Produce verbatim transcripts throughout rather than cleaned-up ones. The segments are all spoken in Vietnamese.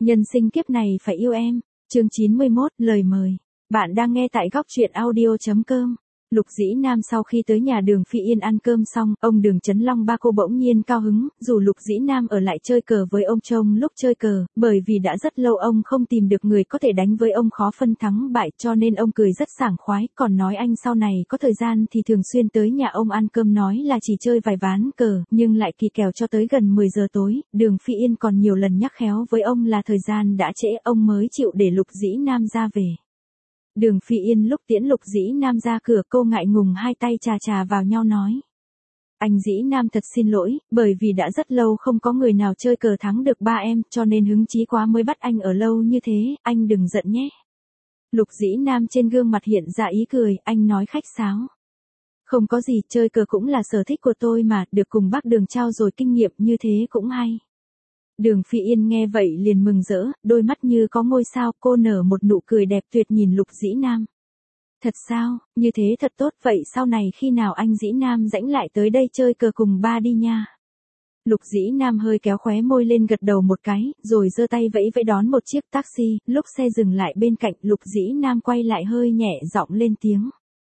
Nhân sinh kiếp này phải yêu em. Chương chín mươi mốt, lời mời. Bạn đang nghe tại góc truyện audio chấm com. Lục Dĩ Nam sau khi tới nhà Đường Phi Yên ăn cơm xong, ông Đường Chấn Long ba cô bỗng nhiên cao hứng, dù Lục Dĩ Nam ở lại chơi cờ với ông trong lúc chơi cờ, bởi vì đã rất lâu ông không tìm được người có thể đánh với ông khó phân thắng bại, cho nên ông cười rất sảng khoái, còn nói anh sau này có thời gian thì thường xuyên tới nhà ông ăn cơm, nói là chỉ chơi vài ván cờ, nhưng lại kỳ kèo cho tới gần mười giờ tối. Đường Phi Yên còn nhiều lần nhắc khéo với ông là thời gian đã trễ, ông mới chịu để Lục Dĩ Nam ra về. Đường Phi Yên lúc tiễn Lục Dĩ Nam ra cửa, cô ngại ngùng hai tay chà chà vào nhau nói: Anh Dĩ Nam thật xin lỗi, bởi vì đã rất lâu không có người nào chơi cờ thắng được ba em, cho nên hứng chí quá mới bắt anh ở lâu như thế, anh đừng giận nhé. Lục Dĩ Nam trên gương mặt hiện ra ý cười, anh nói khách sáo: Không có gì, chơi cờ cũng là sở thích của tôi mà, được cùng bác Đường trao dồi kinh nghiệm như thế cũng hay. Đường Phi Yên nghe vậy liền mừng rỡ, đôi mắt như có ngôi sao, cô nở một nụ cười đẹp tuyệt nhìn Lục Dĩ Nam. Thật sao, như thế thật tốt, vậy sau này khi nào anh Dĩ Nam rãnh lại tới đây chơi cờ cùng ba đi nha. Lục Dĩ Nam hơi kéo khóe môi lên gật đầu một cái, rồi giơ tay vẫy vẫy đón một chiếc taxi, lúc xe dừng lại bên cạnh, Lục Dĩ Nam quay lại hơi nhẹ giọng lên tiếng: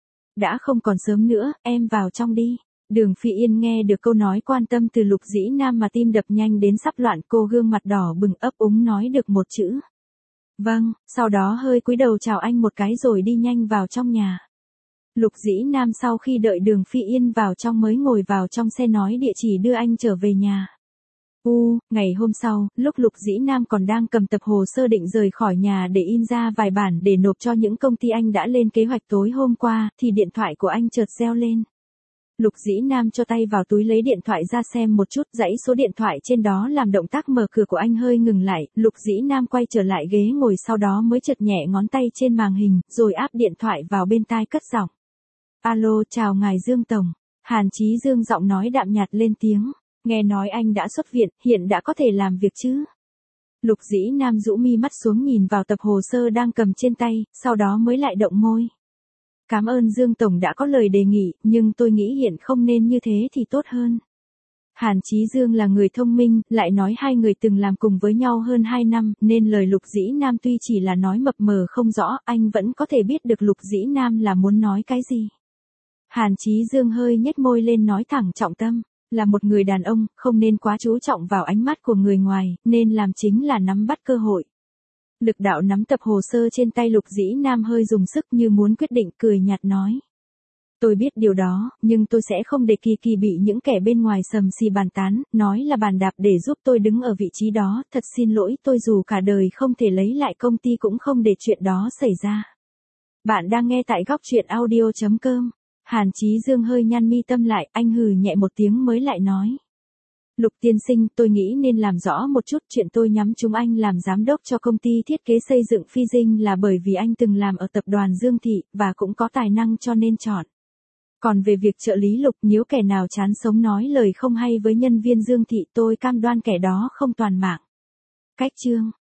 Đã không còn sớm nữa, em vào trong đi. Đường Phi Yên nghe được câu nói quan tâm từ Lục Dĩ Nam mà tim đập nhanh đến sắp loạn, cô gương mặt đỏ bừng ấp úng nói được một chữ: Vâng, sau đó hơi cúi đầu chào anh một cái rồi đi nhanh vào trong nhà. Lục Dĩ Nam sau khi đợi Đường Phi Yên vào trong mới ngồi vào trong xe nói địa chỉ đưa anh trở về nhà. U, ngày hôm sau, lúc Lục Dĩ Nam còn đang cầm tập hồ sơ định rời khỏi nhà để in ra vài bản để nộp cho những công ty anh đã lên kế hoạch tối hôm qua, thì điện thoại của anh chợt reo lên. Lục Dĩ Nam cho tay vào túi lấy điện thoại ra xem một chút, dãy số điện thoại trên đó làm động tác mở cửa của anh hơi ngừng lại, Lục Dĩ Nam quay trở lại ghế ngồi, sau đó mới chật nhẹ ngón tay trên màn hình, rồi áp điện thoại vào bên tai cất giọng: Alo, chào ngài Dương Tổng. Hàn Chí Dương giọng nói đạm nhạt lên tiếng: Nghe nói anh đã xuất viện, hiện đã có thể làm việc chứ? Lục Dĩ Nam rũ mi mắt xuống nhìn vào tập hồ sơ đang cầm trên tay, sau đó mới lại động môi: Cảm ơn Dương Tổng đã có lời đề nghị, nhưng tôi nghĩ hiện không nên như thế thì tốt hơn. Hàn Chí Dương là người thông minh, lại nói hai người từng làm cùng với nhau hơn hai năm, nên lời Lục Dĩ Nam tuy chỉ là nói mập mờ không rõ, anh vẫn có thể biết được Lục Dĩ Nam là muốn nói cái gì. Hàn Chí Dương hơi nhếch môi lên nói thẳng trọng tâm: Là một người đàn ông, không nên quá chú trọng vào ánh mắt của người ngoài, nên làm chính là nắm bắt cơ hội. Lực đạo nắm tập hồ sơ trên tay Lục Dĩ Nam hơi dùng sức như muốn quyết định, cười nhạt nói: Tôi biết điều đó, nhưng tôi sẽ không để Kỳ Kỳ bị những kẻ bên ngoài sầm xì bàn tán, nói là bàn đạp để giúp tôi đứng ở vị trí đó, thật xin lỗi, tôi dù cả đời không thể lấy lại công ty cũng không để chuyện đó xảy ra. Bạn đang nghe tại góc truyện audio chấm com. Hàn Chí Dương hơi nhăn mi tâm lại, anh hừ nhẹ một tiếng mới lại nói: Lục tiên sinh, tôi nghĩ nên làm rõ một chút, chuyện tôi nhắm chúng anh làm giám đốc cho công ty thiết kế xây dựng Phi Dinh là bởi vì anh từng làm ở tập đoàn Dương Thị, và cũng có tài năng cho nên chọn. Còn về việc trợ lý Lục, nếu kẻ nào chán sống nói lời không hay với nhân viên Dương Thị, tôi cam đoan kẻ đó không toàn mạng. Cách chương.